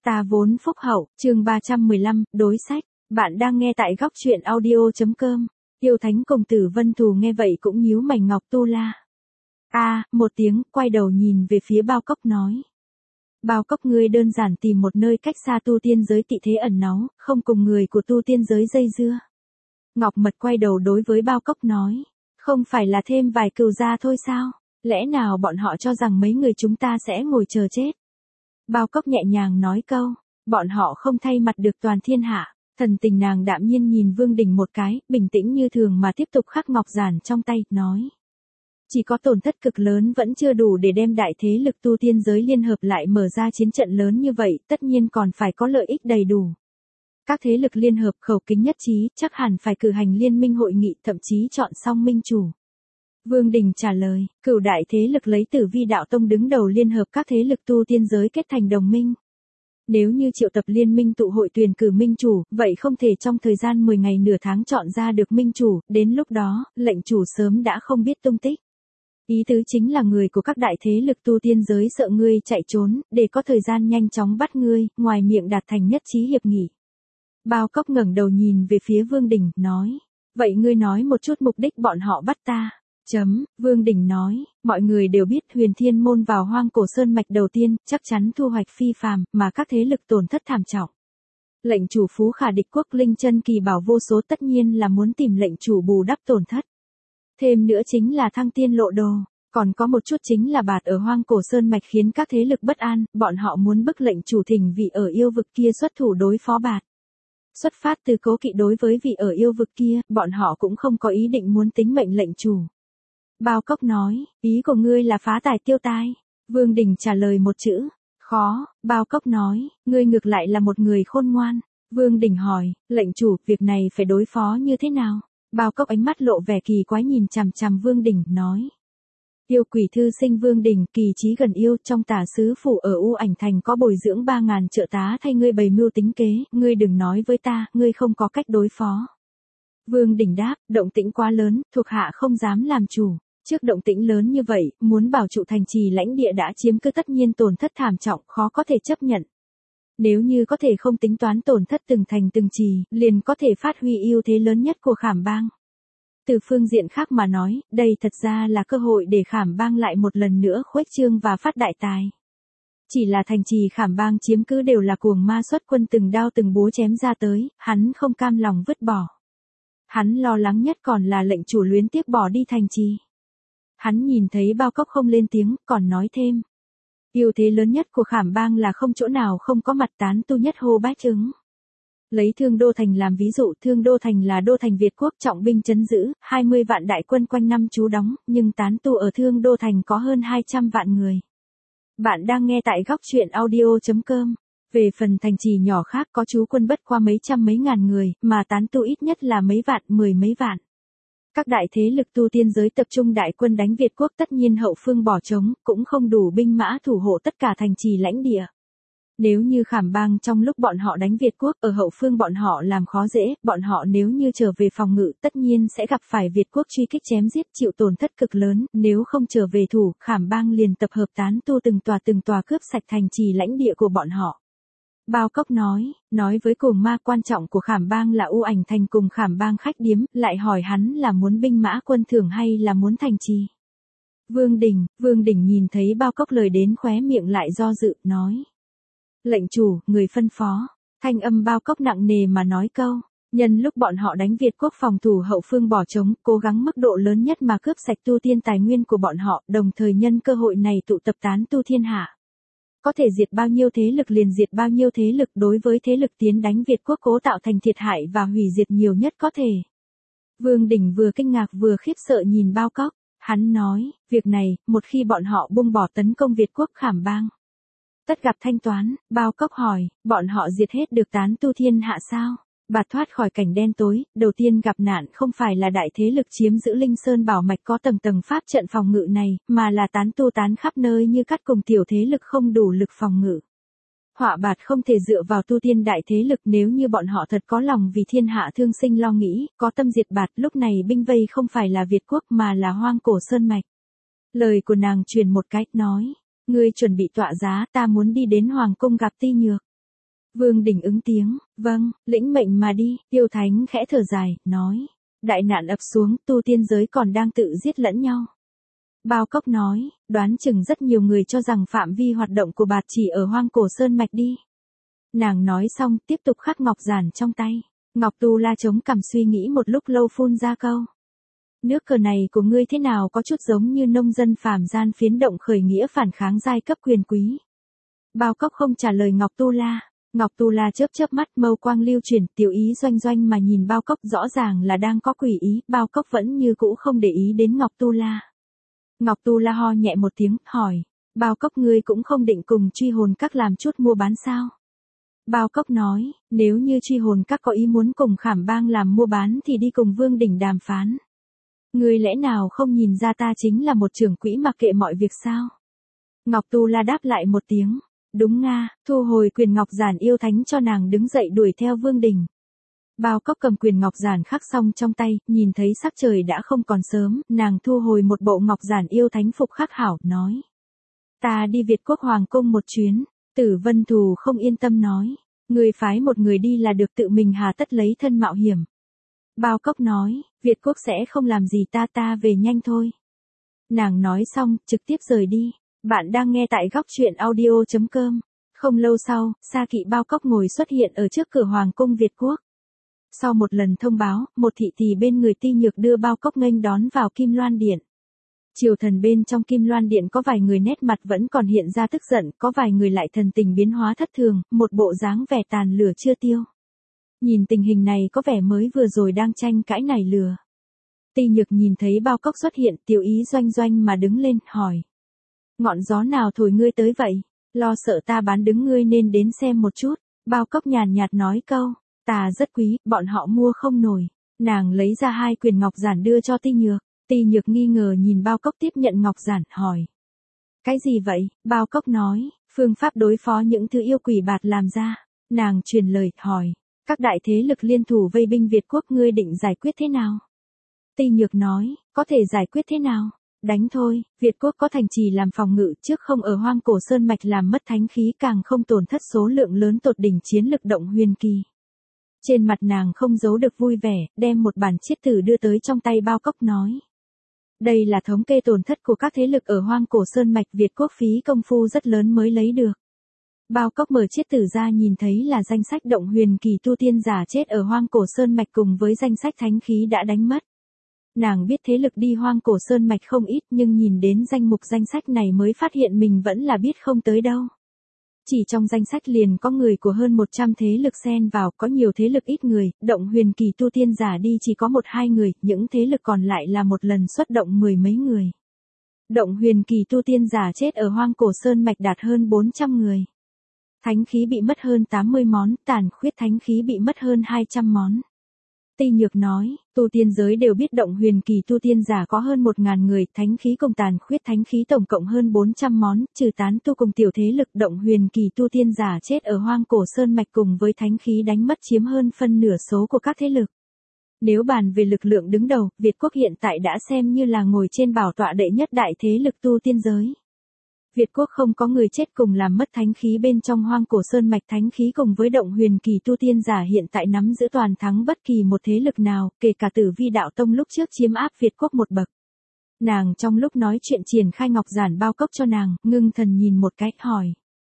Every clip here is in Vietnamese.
Ta vốn phúc hậu, chương 315, đối sách. Bạn đang nghe tại góc truyện audio.com. Yêu Thánh công tử Vân Thù nghe vậy cũng nhíu mày ngọc tu la. Một tiếng, quay đầu nhìn về phía Bao Cốc nói. Bao Cốc, ngươi đơn giản tìm một nơi cách xa tu tiên giới tị thế ẩn náu, không cùng người của tu tiên giới dây dưa. Ngọc Mật quay đầu đối với Bao Cốc nói. Không phải là thêm vài cừu gia thôi sao? Lẽ nào bọn họ cho rằng mấy người chúng ta sẽ ngồi chờ chết? Bao Cốc nhẹ nhàng nói câu, bọn họ không thay mặt được toàn thiên hạ. Thần tình nàng đạm nhiên nhìn Vương Đình một cái, bình tĩnh như thường mà tiếp tục khắc ngọc giản trong tay, nói. Chỉ có tổn thất cực lớn vẫn chưa đủ để đem đại thế lực tu tiên giới liên hợp lại mở ra chiến trận lớn như vậy, tất nhiên còn phải có lợi ích đầy đủ. Các thế lực liên hợp khẩu kính nhất trí, chắc hẳn phải cử hành liên minh hội nghị, thậm chí chọn xong minh chủ. Vương Đình trả lời, cửu đại thế lực lấy Tử Vi đạo tông đứng đầu liên hợp các thế lực tu tiên giới kết thành đồng minh. Nếu như triệu tập liên minh tụ hội tuyển cử minh chủ, vậy không thể trong thời gian 10 ngày nửa tháng chọn ra được minh chủ, đến lúc đó, lệnh chủ sớm đã không biết tung tích. Ý tứ chính là người của các đại thế lực tu tiên giới sợ ngươi chạy trốn, để có thời gian nhanh chóng bắt ngươi, ngoài miệng đạt thành nhất trí hiệp nghị. Bao Cốc ngẩng đầu nhìn về phía Vương Đình, nói, vậy ngươi nói một chút mục đích bọn họ bắt ta. Vương Đình nói, mọi người đều biết Huyền Thiên môn vào Hoang Cổ Sơn mạch đầu tiên, chắc chắn thu hoạch phi phàm, mà các thế lực tổn thất thảm trọng. Lệnh chủ phú khả địch quốc linh chân kỳ bảo vô số, tất nhiên là muốn tìm lệnh chủ bù đắp tổn thất. Thêm nữa chính là thăng tiên lộ đồ, còn có một chút chính là bạt ở Hoang Cổ Sơn mạch khiến các thế lực bất an, bọn họ muốn bức lệnh chủ thỉnh vị ở yêu vực kia xuất thủ đối phó bạt. Xuất phát từ cố kỵ đối với vị ở yêu vực kia, bọn họ cũng không có ý định muốn tính mệnh lệnh chủ. Bao Cốc nói, ý của ngươi là phá tài tiêu tai. Vương Đình trả lời một chữ, khó. Bao Cốc nói, ngươi ngược lại là một người khôn ngoan. Vương Đình hỏi, lệnh chủ, việc này phải đối phó như thế nào? Bao Cốc ánh mắt lộ vẻ kỳ quái nhìn chằm chằm Vương Đình, nói. Yêu quỷ thư sinh Vương Đình, kỳ trí gần yêu, trong Tả Sứ phủ ở U Ảnh Thành có bồi dưỡng 3.000 trợ tá thay ngươi bày mưu tính kế, ngươi đừng nói với ta, ngươi không có cách đối phó. Vương Đình đáp, động tĩnh quá lớn, thuộc hạ không dám làm chủ. Trước động tĩnh lớn như vậy, muốn bảo trụ thành trì lãnh địa đã chiếm cứ tất nhiên tổn thất thảm trọng, khó có thể chấp nhận. Nếu như có thể không tính toán tổn thất từng thành từng trì, liền có thể phát huy ưu thế lớn nhất của Khảm Bang. Từ phương diện khác mà nói, đây thật ra là cơ hội để Khảm Bang lại một lần nữa khuếch trương và phát đại tài. Chỉ là thành trì Khảm Bang chiếm cứ đều là cuồng ma xuất quân từng đao từng búa chém ra tới, hắn không cam lòng vứt bỏ. Hắn lo lắng nhất còn là lệnh chủ luyến tiếc bỏ đi thành trì. Hắn nhìn thấy Bao Cốc không lên tiếng, còn nói thêm. Ưu thế lớn nhất của Khảm Bang là không chỗ nào không có mặt tán tu nhất hô bách ứng. Lấy Thương Đô Thành làm ví dụ, Thương Đô Thành là đô thành Việt quốc trọng binh trấn giữ, 20 vạn đại quân quanh năm trú đóng, nhưng tán tu ở Thương Đô Thành có hơn 200 vạn người. Bạn đang nghe tại góc truyện audio.com. Về phần thành trì nhỏ khác có trú quân bất qua mấy trăm mấy ngàn người, mà tán tu ít nhất là mấy vạn, 10 mấy vạn. Các đại thế lực tu tiên giới tập trung đại quân đánh Việt quốc, tất nhiên hậu phương bỏ trống, cũng không đủ binh mã thủ hộ tất cả thành trì lãnh địa. Nếu như Khảm Bang trong lúc bọn họ đánh Việt quốc, ở hậu phương bọn họ làm khó dễ, bọn họ nếu như trở về phòng ngự tất nhiên sẽ gặp phải Việt quốc truy kích chém giết, chịu tổn thất cực lớn, nếu không trở về thủ, Khảm Bang liền tập hợp tán tu từng tòa cướp sạch thành trì lãnh địa của bọn họ. Bao Cốc nói với cuồng ma quan trọng của Khảm Bang là U Ảnh Thành cùng Khảm Bang khách điếm, lại hỏi hắn là muốn binh mã quân thưởng hay là muốn thành trì. Vương Đình nhìn thấy Bao Cốc lời đến khóe miệng lại do dự, nói. Lệnh chủ, người phân phó. Thanh âm Bao Cốc nặng nề mà nói câu. Nhân lúc bọn họ đánh Việt quốc phòng thủ hậu phương bỏ trống, cố gắng mức độ lớn nhất mà cướp sạch tu tiên tài nguyên của bọn họ, đồng thời nhân cơ hội này tụ tập tán tu thiên hạ. Có thể diệt bao nhiêu thế lực liền diệt bao nhiêu thế lực, đối với thế lực tiến đánh Việt quốc cố tạo thành thiệt hại và hủy diệt nhiều nhất có thể. Vương Đình vừa kinh ngạc vừa khiếp sợ nhìn Bao Cốc, hắn nói, việc này, một khi bọn họ buông bỏ tấn công Việt quốc Khảm Bang, tất gặp thanh toán. Bao Cốc hỏi, bọn họ diệt hết được tán tu thiên hạ sao? Bạt thoát khỏi cảnh đen tối, đầu tiên gặp nạn không phải là đại thế lực chiếm giữ Linh Sơn bảo mạch có tầng pháp trận phòng ngự này, mà là tán tu tán khắp nơi như cắt cùng tiểu thế lực không đủ lực phòng ngự. Họa bạt không thể dựa vào tu tiên đại thế lực, nếu như bọn họ thật có lòng vì thiên hạ thương sinh lo nghĩ, có tâm diệt bạt, lúc này binh vây không phải là Việt quốc mà là Hoang Cổ Sơn mạch. Lời của nàng truyền một cách, nói, ngươi chuẩn bị tọa giá, ta muốn đi đến Hoàng cung gặp Ti Nhược. Vương Đình ứng tiếng, vâng, lĩnh mệnh mà đi, Yêu Thánh khẽ thở dài, nói. Đại nạn ập xuống, tu tiên giới còn đang tự giết lẫn nhau. Bao Cốc nói, đoán chừng rất nhiều người cho rằng phạm vi hoạt động của bạt chỉ ở hoang cổ sơn mạch đi. Nàng nói xong, tiếp tục khắc ngọc giản trong tay. Ngọc Tu La chống cằm suy nghĩ một lúc lâu phun ra câu. Nước cờ này của ngươi thế nào có chút giống như nông dân phàm gian phiến động khởi nghĩa phản kháng giai cấp quyền quý. Bao Cốc không trả lời Ngọc Tu La. Ngọc Tu La chớp chớp mắt mâu quang lưu chuyển, tiểu ý doanh doanh mà nhìn Bao Cốc rõ ràng là đang có quỷ ý, Bao Cốc vẫn như cũ không để ý đến Ngọc Tu La. Ngọc Tu La ho nhẹ một tiếng, hỏi, Bao Cốc ngươi cũng không định cùng Truy Hồn Các làm chút mua bán sao? Bao Cốc nói, nếu như Truy Hồn Các có ý muốn cùng Khảm Bang làm mua bán thì đi cùng Vương Đỉnh đàm phán. Ngươi lẽ nào không nhìn ra ta chính là một trưởng quỹ mặc kệ mọi việc sao? Ngọc Tu La đáp lại một tiếng. Đúng nga, thu hồi quyền ngọc giản Yêu Thánh cho nàng đứng dậy đuổi theo Vương Đình. Bao Cốc cầm quyền ngọc giản khắc xong trong tay, nhìn thấy sắc trời đã không còn sớm, nàng thu hồi một bộ ngọc giản Yêu Thánh phục khắc hảo, nói. Ta đi Việt Quốc Hoàng Cung một chuyến, Tử Vân Thù không yên tâm nói. Người phái một người đi là được, tự mình hà tất lấy thân mạo hiểm. Bao Cốc nói, Việt Quốc sẽ không làm gì ta về nhanh thôi. Nàng nói xong, trực tiếp rời đi. Bạn đang nghe tại góc truyện audio.com. Không lâu sau, Sa Kỵ Bao Cốc ngồi xuất hiện ở trước cửa Hoàng cung Việt Quốc. Sau một lần thông báo, một thị tỳ bên người Ti Nhược đưa Bao Cốc nghênh đón vào Kim Loan Điện. Triều thần bên trong Kim Loan Điện có vài người nét mặt vẫn còn hiện ra tức giận, có vài người lại thần tình biến hóa thất thường, một bộ dáng vẻ tàn lửa chưa tiêu. Nhìn tình hình này có vẻ mới vừa rồi đang tranh cãi nảy lửa. Ti Nhược nhìn thấy Bao Cốc xuất hiện, tiểu ý doanh doanh mà đứng lên, hỏi. Ngọn gió nào thổi ngươi tới vậy? Lo sợ ta bán đứng ngươi nên đến xem một chút. Bao Cốc nhàn nhạt nói câu. Ta rất quý, bọn họ mua không nổi. Nàng lấy ra 2 quyền ngọc giản đưa cho Ti Nhược. Ti Nhược nghi ngờ nhìn Bao Cốc tiếp nhận ngọc giản, hỏi. Cái gì vậy? Bao Cốc nói, phương pháp đối phó những thứ yêu quỷ bạt làm ra. Nàng truyền lời, hỏi. Các đại thế lực liên thủ vây binh Việt Quốc ngươi định giải quyết thế nào? Ti Nhược nói, có thể giải quyết thế nào? Đánh thôi, Việt Quốc có thành trì làm phòng ngự, trước không ở hoang cổ sơn mạch làm mất thánh khí, càng không tổn thất số lượng lớn tột đỉnh chiến lực động huyền kỳ. Trên mặt nàng không giấu được vui vẻ, đem một bản chiết tử đưa tới trong tay Bao Cốc, nói. Đây là thống kê tổn thất của các thế lực ở hoang cổ sơn mạch, Việt Quốc phí công phu rất lớn mới lấy được. Bao Cốc mở chiết tử ra nhìn thấy là danh sách động huyền kỳ tu tiên giả chết ở hoang cổ sơn mạch cùng với danh sách thánh khí đã đánh mất. Nàng biết thế lực đi hoang cổ sơn mạch không ít, nhưng nhìn đến danh mục danh sách này mới phát hiện mình vẫn là biết không tới đâu. Chỉ trong danh sách liền có người của hơn 100 thế lực xen vào, có nhiều thế lực ít người, động huyền kỳ tu tiên giả đi chỉ có 1-2 người, những thế lực còn lại là một lần xuất động 10 mấy người. Động huyền kỳ tu tiên giả chết ở hoang cổ sơn mạch đạt hơn 400 người. Thánh khí bị mất hơn 80 món, tàn khuyết thánh khí bị mất hơn 200 món. Ti Nhược nói, tu tiên giới đều biết động huyền kỳ tu tiên giả có hơn 1.000 người, thánh khí cùng tàn khuyết thánh khí tổng cộng hơn 400 món, trừ tán tu cùng tiểu thế lực, động huyền kỳ tu tiên giả chết ở hoang cổ sơn mạch cùng với thánh khí đánh mất chiếm hơn phân nửa số của các thế lực. Nếu bàn về lực lượng đứng đầu, Việt Quốc hiện tại đã xem như là ngồi trên bảo tọa đệ nhất đại thế lực tu tiên giới. Việt Quốc không có người chết cùng làm mất thánh khí bên trong hoang cổ sơn mạch, thánh khí cùng với động huyền kỳ tu tiên giả hiện tại nắm giữ toàn thắng bất kỳ một thế lực nào, kể cả Tử Vi đạo tông lúc trước chiếm áp Việt Quốc một bậc. Nàng trong lúc nói chuyện triển khai ngọc giản Bao Cốc cho nàng, ngưng thần nhìn một cái, hỏi.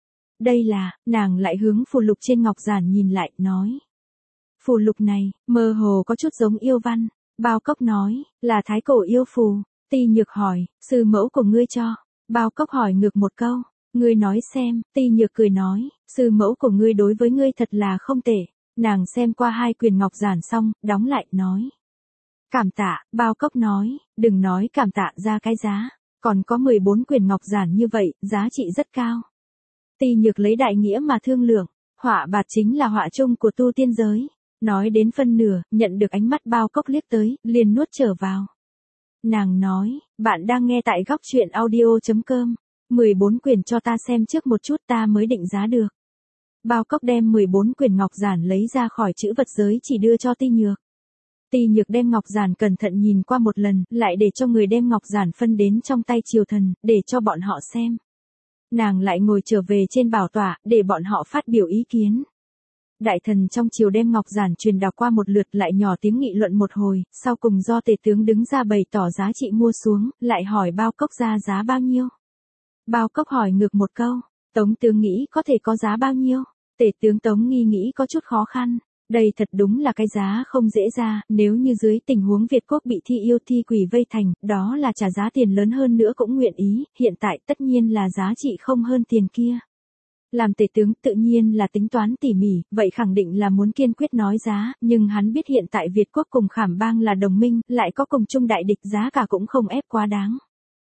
Đây là, nàng lại hướng phù lục trên ngọc giản nhìn lại, nói. Phù lục này, mơ hồ có chút giống yêu văn. Bao Cốc nói, là thái cổ yêu phù. Ti Nhược hỏi, sư mẫu của ngươi cho. Bao Cốc hỏi ngược một câu, ngươi nói xem. Ti Nhược cười nói, sư mẫu của ngươi đối với ngươi thật là không tệ. Nàng xem qua 2 quyền ngọc giản xong, đóng lại, nói. Cảm tạ. Bao Cốc nói, đừng nói cảm tạ ra cái giá, còn có 14 quyền ngọc giản như vậy, giá trị rất cao. Ti Nhược lấy đại nghĩa mà thương lượng, họa bạt chính là họa chung của tu tiên giới. Nói đến phân nửa, nhận được ánh mắt Bao Cốc liếc tới, liền nuốt trở vào. Nàng nói, bạn đang nghe tại góc truyện audio.com. 14 quyển cho ta xem trước một chút ta mới định giá được. Bao Cốc đem 14 quyển ngọc giản lấy ra khỏi chữ vật giới chỉ đưa cho Ti Nhược. Ti Nhược đem ngọc giản cẩn thận nhìn qua một lần, lại để cho người đem ngọc giản phân đến trong tay triều thần, để cho bọn họ xem. Nàng lại ngồi trở về trên bảo tọa, để bọn họ phát biểu ý kiến. Đại thần trong triều đem ngọc giản truyền đọc qua một lượt lại nhỏ tiếng nghị luận một hồi, sau cùng do tể tướng đứng ra bày tỏ giá trị mua xuống, lại hỏi Bao Cốc ra giá bao nhiêu. Bao Cốc hỏi ngược một câu, Tống tướng nghĩ có thể có giá bao nhiêu? Tể tướng Tống Nghi nghĩ có chút khó khăn. Đây thật đúng là cái giá không dễ ra, nếu như dưới tình huống Việt quốc bị thi yêu thi quỷ vây thành, đó là trả giá tiền lớn hơn nữa cũng nguyện ý, hiện tại tất nhiên là giá trị không hơn tiền kia. Làm tể tướng tự nhiên là tính toán tỉ mỉ, vậy khẳng định là muốn kiên quyết nói giá, nhưng hắn biết hiện tại Việt quốc cùng Khảm Bang là đồng minh, lại có cùng chung đại địch, giá cả cũng không ép quá đáng.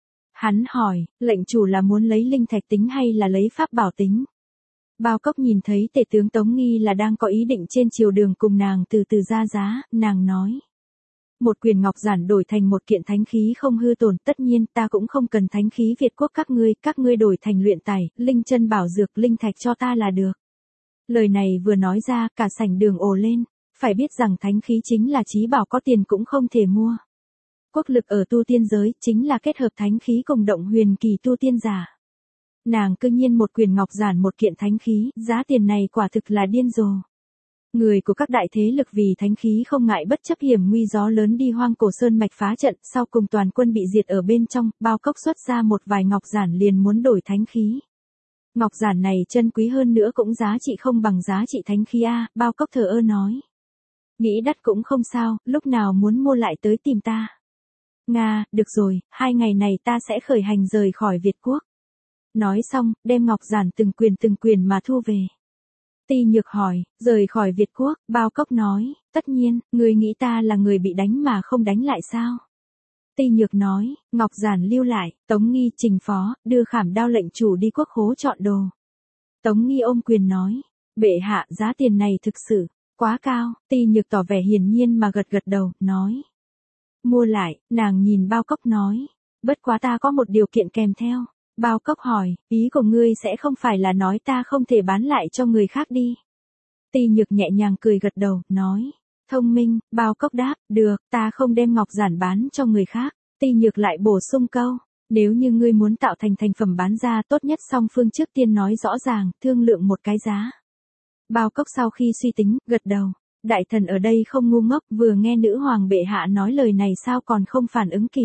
Hắn hỏi, lệnh chủ là muốn lấy linh thạch tính hay là lấy pháp bảo tính? Bao Cốc nhìn thấy tể tướng Tống Nghi là đang có ý định trên triều đường cùng nàng từ từ ra giá, nàng nói. Một quyền ngọc giản đổi thành một kiện thánh khí không hư tổn, tất nhiên ta cũng không cần thánh khí Việt quốc các ngươi đổi thành luyện tài, linh chân bảo dược, linh thạch cho ta là được. Lời này vừa nói ra, cả sảnh đường ồ lên, phải biết rằng thánh khí chính là chí bảo có tiền cũng không thể mua. Quốc lực ở tu tiên giới, chính là kết hợp thánh khí cùng động huyền kỳ tu tiên giả. Nàng cư nhiên một quyền ngọc giản một kiện thánh khí, giá tiền này quả thực là điên rồ. Người của các đại thế lực vì thánh khí không ngại bất chấp hiểm nguy gió lớn đi hoang cổ sơn mạch phá trận, sau cùng toàn quân bị diệt ở bên trong, Bao Cốc xuất ra một vài ngọc giản liền muốn đổi thánh khí. Ngọc giản này chân quý hơn nữa cũng giá trị không bằng giá trị thánh khí a, Bao Cốc thờ ơ nói. Nghĩ đắt cũng không sao, lúc nào muốn mua lại tới tìm ta. Nga, được rồi, 2 ngày này ta sẽ khởi hành rời khỏi Việt quốc. Nói xong, đem ngọc giản từng quyền mà thu về. Ti Nhược hỏi, rời khỏi Việt quốc, Bao Cốc nói, tất nhiên, người nghĩ ta là người bị đánh mà không đánh lại sao? Ti Nhược nói, ngọc giản lưu lại, Tống Nghi trình phó, đưa Khảm Đao lệnh chủ đi quốc khố chọn đồ. Tống Nghi ôm quyền nói, bệ hạ giá tiền này thực sự, quá cao, Ti Nhược tỏ vẻ hiển nhiên mà gật đầu, nói. Mua lại, nàng nhìn Bao Cốc nói, bất quá ta có một điều kiện kèm theo. Bao Cốc hỏi, ý của ngươi sẽ không phải là nói ta không thể bán lại cho người khác đi. Ti Nhược nhẹ nhàng cười gật đầu, nói. Thông minh, Bao Cốc đáp, được, ta không đem ngọc giản bán cho người khác. Ti Nhược lại bổ sung câu, nếu như ngươi muốn tạo thành thành phẩm bán ra tốt nhất song phương trước tiên nói rõ ràng, thương lượng một cái giá. Bao Cốc sau khi suy tính, gật đầu. Đại thần ở đây không ngu ngốc, vừa nghe nữ hoàng bệ hạ nói lời này sao còn không phản ứng kịp.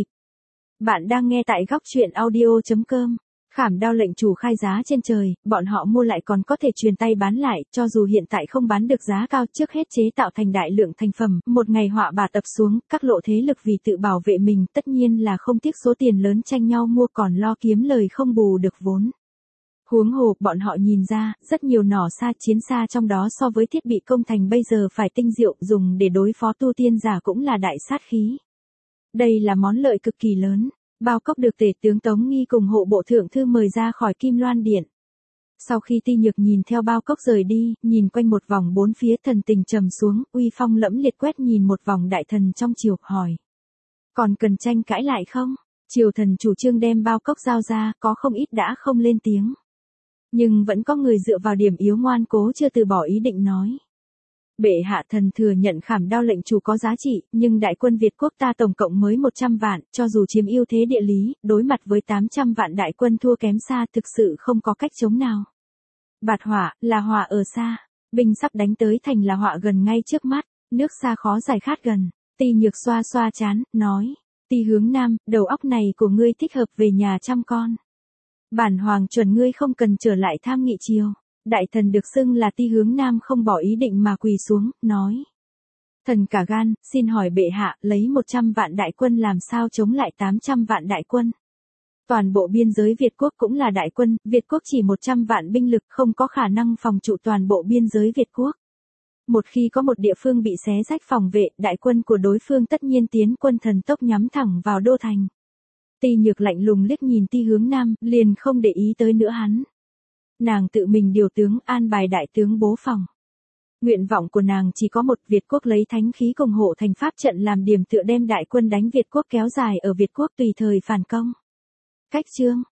Bạn đang nghe tại góc truyện audio.com. Khảm Đao lệnh chủ khai giá trên trời, bọn họ mua lại còn có thể truyền tay bán lại, cho dù hiện tại không bán được giá cao, trước hết chế tạo thành đại lượng thành phẩm, một ngày họa bà tập xuống, các lộ thế lực vì tự bảo vệ mình tất nhiên là không tiếc số tiền lớn tranh nhau mua còn lo kiếm lời không bù được vốn. Huống hồ, bọn họ nhìn ra, rất nhiều nỏ xa chiến xa trong đó so với thiết bị công thành bây giờ phải tinh diệu, dùng để đối phó tu tiên giả cũng là đại sát khí. Đây là món lợi cực kỳ lớn. Bao Cốc được tể tướng Tống Nghi cùng hộ bộ thượng thư mời ra khỏi Kim Loan Điện. Sau khi Ti Nhược nhìn theo Bao Cốc rời đi, nhìn quanh một vòng bốn phía thần tình trầm xuống, uy phong lẫm liệt quét nhìn một vòng đại thần trong triều, hỏi. Còn cần tranh cãi lại không? Triều thần chủ trương đem Bao Cốc giao ra, có không ít đã không lên tiếng. Nhưng vẫn có người dựa vào điểm yếu ngoan cố chưa từ bỏ ý định nói. Bệ hạ thần thừa nhận Khảm Đao lệnh chủ có giá trị, nhưng đại quân Việt quốc ta tổng cộng mới 100 vạn, cho dù chiếm ưu thế địa lý, đối mặt với 800 vạn đại quân thua kém xa thực sự không có cách chống nào. Bạt hỏa, là hỏa ở xa, binh sắp đánh tới thành là họa gần ngay trước mắt, nước xa khó giải khát gần. Ti Nhược xoa xoa chán, nói, Ti Hướng Nam, đầu óc này của ngươi thích hợp về nhà chăm con. Bản hoàng chuẩn ngươi không cần trở lại tham nghị triều. Đại thần được xưng là Ti Hướng Nam không bỏ ý định mà quỳ xuống, nói. Thần cả gan, xin hỏi bệ hạ, lấy 100 vạn đại quân làm sao chống lại 800 vạn đại quân. Toàn bộ biên giới Việt quốc cũng là đại quân, Việt quốc chỉ 100 vạn binh lực không có khả năng phòng trụ toàn bộ biên giới Việt quốc. Một khi có một địa phương bị xé rách phòng vệ, đại quân của đối phương tất nhiên tiến quân thần tốc nhắm thẳng vào đô thành. Ti Nhược lạnh lùng liếc nhìn Ti Hướng Nam, liền không để ý tới nữa hắn. Nàng tự mình điều tướng an bài đại tướng bố phòng. Nguyện vọng của nàng chỉ có một, Việt quốc lấy thánh khí cùng hộ thành pháp trận làm điểm tựa đem đại quân đánh Việt quốc kéo dài ở Việt quốc tùy thời phản công. Cách chương